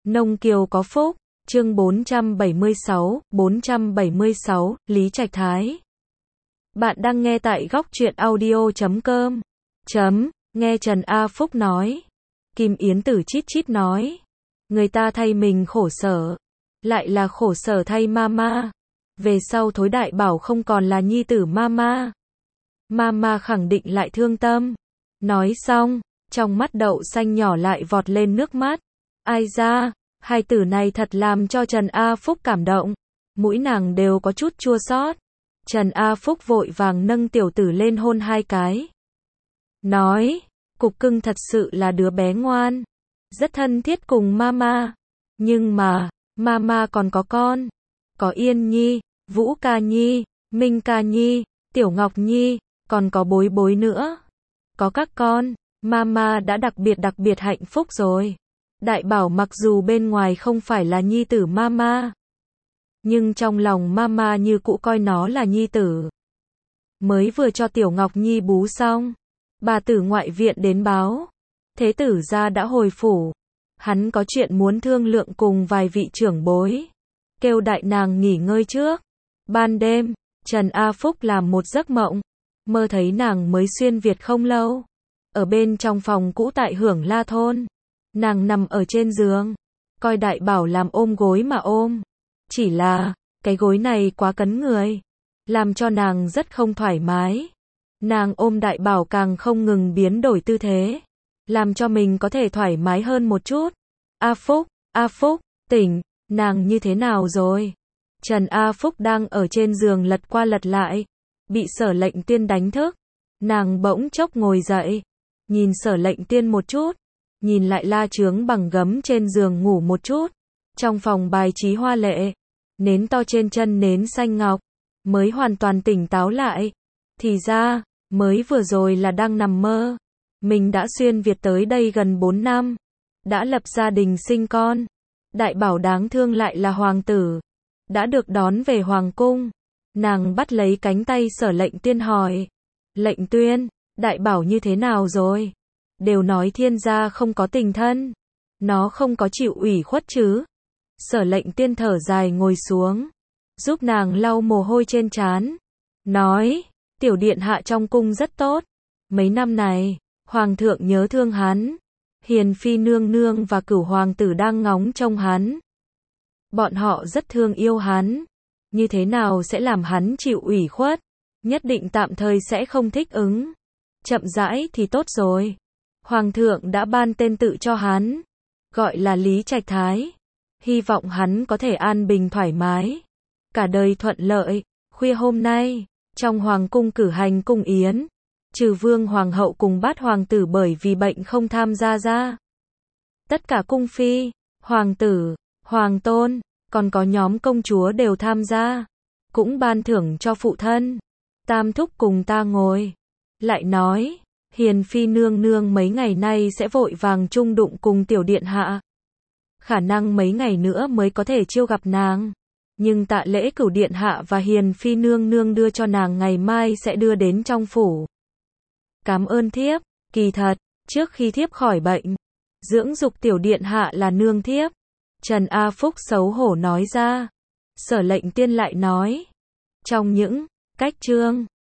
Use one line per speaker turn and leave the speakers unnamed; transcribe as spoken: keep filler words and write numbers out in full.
Nông kiều có phúc, chương bốn trăm bảy mươi sáu, bốn trăm bảy mươi sáu, Lý Trạch Thái. Bạn đang nghe tại góc truyện audio chấm com. Chấm, nghe Trần A Phúc nói. Kim Yến Tử chít chít nói. Người ta thay mình khổ sở. Lại là khổ sở thay mama. Về sau Thối Đại Bảo không còn là nhi tử mama. Mama khẳng định lại thương tâm. Nói xong, trong mắt đậu xanh nhỏ lại vọt lên nước mắt. Ai ra, hai tử này thật làm cho Trần A Phúc cảm động. Mũi nàng đều có chút chua xót. Trần A Phúc vội vàng nâng tiểu tử lên hôn hai cái. Nói, Cục Cưng thật sự là đứa bé ngoan. Rất thân thiết cùng mama. Nhưng mà, mama còn có con. Có Yên Nhi, Vũ Ca Nhi, Minh Ca Nhi, Tiểu Ngọc Nhi, còn có Bối Bối nữa. Có các con, mama đã đặc biệt đặc biệt hạnh phúc rồi. Đại Bảo mặc dù bên ngoài không phải là nhi tử mama, nhưng trong lòng mama như cũ coi nó là nhi tử. Mới vừa cho Tiểu Ngọc Nhi bú xong, bà tử ngoại viện đến báo, Thế tử gia đã hồi phủ. Hắn có chuyện muốn thương lượng cùng vài vị trưởng bối, kêu đại nàng nghỉ ngơi trước. Ban đêm, Trần A Phúc làm một giấc mộng, mơ thấy nàng mới xuyên Việt không lâu, ở bên trong phòng cũ tại Hưởng La thôn. Nàng nằm ở trên giường, coi Đại Bảo làm ôm gối mà ôm. Chỉ là, cái gối này quá cấn người, làm cho nàng rất không thoải mái. Nàng ôm Đại Bảo càng không ngừng biến đổi tư thế, làm cho mình có thể thoải mái hơn một chút. A Phúc, A Phúc, tỉnh, nàng như thế nào rồi? Trần A Phúc đang ở trên giường lật qua lật lại, bị Sở Lệnh Tiên đánh thức. Nàng bỗng chốc ngồi dậy, nhìn Sở Lệnh Tiên một chút, nhìn lại La Chướng bằng gấm trên giường ngủ một chút. Trong phòng bài trí hoa lệ, nến to trên chân nến xanh ngọc, mới hoàn toàn tỉnh táo lại. Thì ra, mới vừa rồi là đang nằm mơ. Mình đã xuyên Việt tới đây gần bốn năm, đã lập gia đình sinh con. Đại Bảo đáng thương lại là hoàng tử, đã được đón về hoàng cung. Nàng bắt lấy cánh tay Sở Lệnh Tiên hỏi, Lệnh Tuyên, Đại Bảo như thế nào rồi? Đều nói thiên gia không có tình thân, nó không có chịu ủy khuất chứ? Sở Lệnh Tiên thở dài ngồi xuống, giúp nàng lau mồ hôi trên trán, nói, tiểu điện hạ trong cung rất tốt. Mấy năm này, hoàng thượng nhớ thương hắn, Hiền phi nương nương và Cửu hoàng tử đang ngóng trông hắn. Bọn họ rất thương yêu hắn, như thế nào sẽ làm hắn chịu ủy khuất? Nhất định tạm thời sẽ không thích ứng, chậm rãi thì tốt rồi. Hoàng thượng đã ban tên tự cho hắn, gọi là Lý Trạch Thái. Hy vọng hắn có thể an bình thoải mái, cả đời thuận lợi. Khuya hôm nay, trong hoàng cung cử hành cung yến, trừ vương hoàng hậu cùng bát hoàng tử bởi vì bệnh không tham gia ra. Tất cả cung phi, hoàng tử, hoàng tôn, còn có nhóm công chúa đều tham gia, cũng ban thưởng cho phụ thân. Tam thúc cùng ta ngồi, lại nói, Hiền phi nương nương mấy ngày nay sẽ vội vàng chung đụng cùng tiểu điện hạ. Khả năng mấy ngày nữa mới có thể chiêu gặp nàng. Nhưng tạ lễ Cửu điện hạ và Hiền phi nương nương đưa cho nàng ngày mai sẽ đưa đến trong phủ. Cảm ơn thiếp, kỳ thật, trước khi thiếp khỏi bệnh, dưỡng dục tiểu điện hạ là nương thiếp. Trần A Phúc xấu hổ nói ra. Sở Lệnh Tiên lại nói, trong những cách chương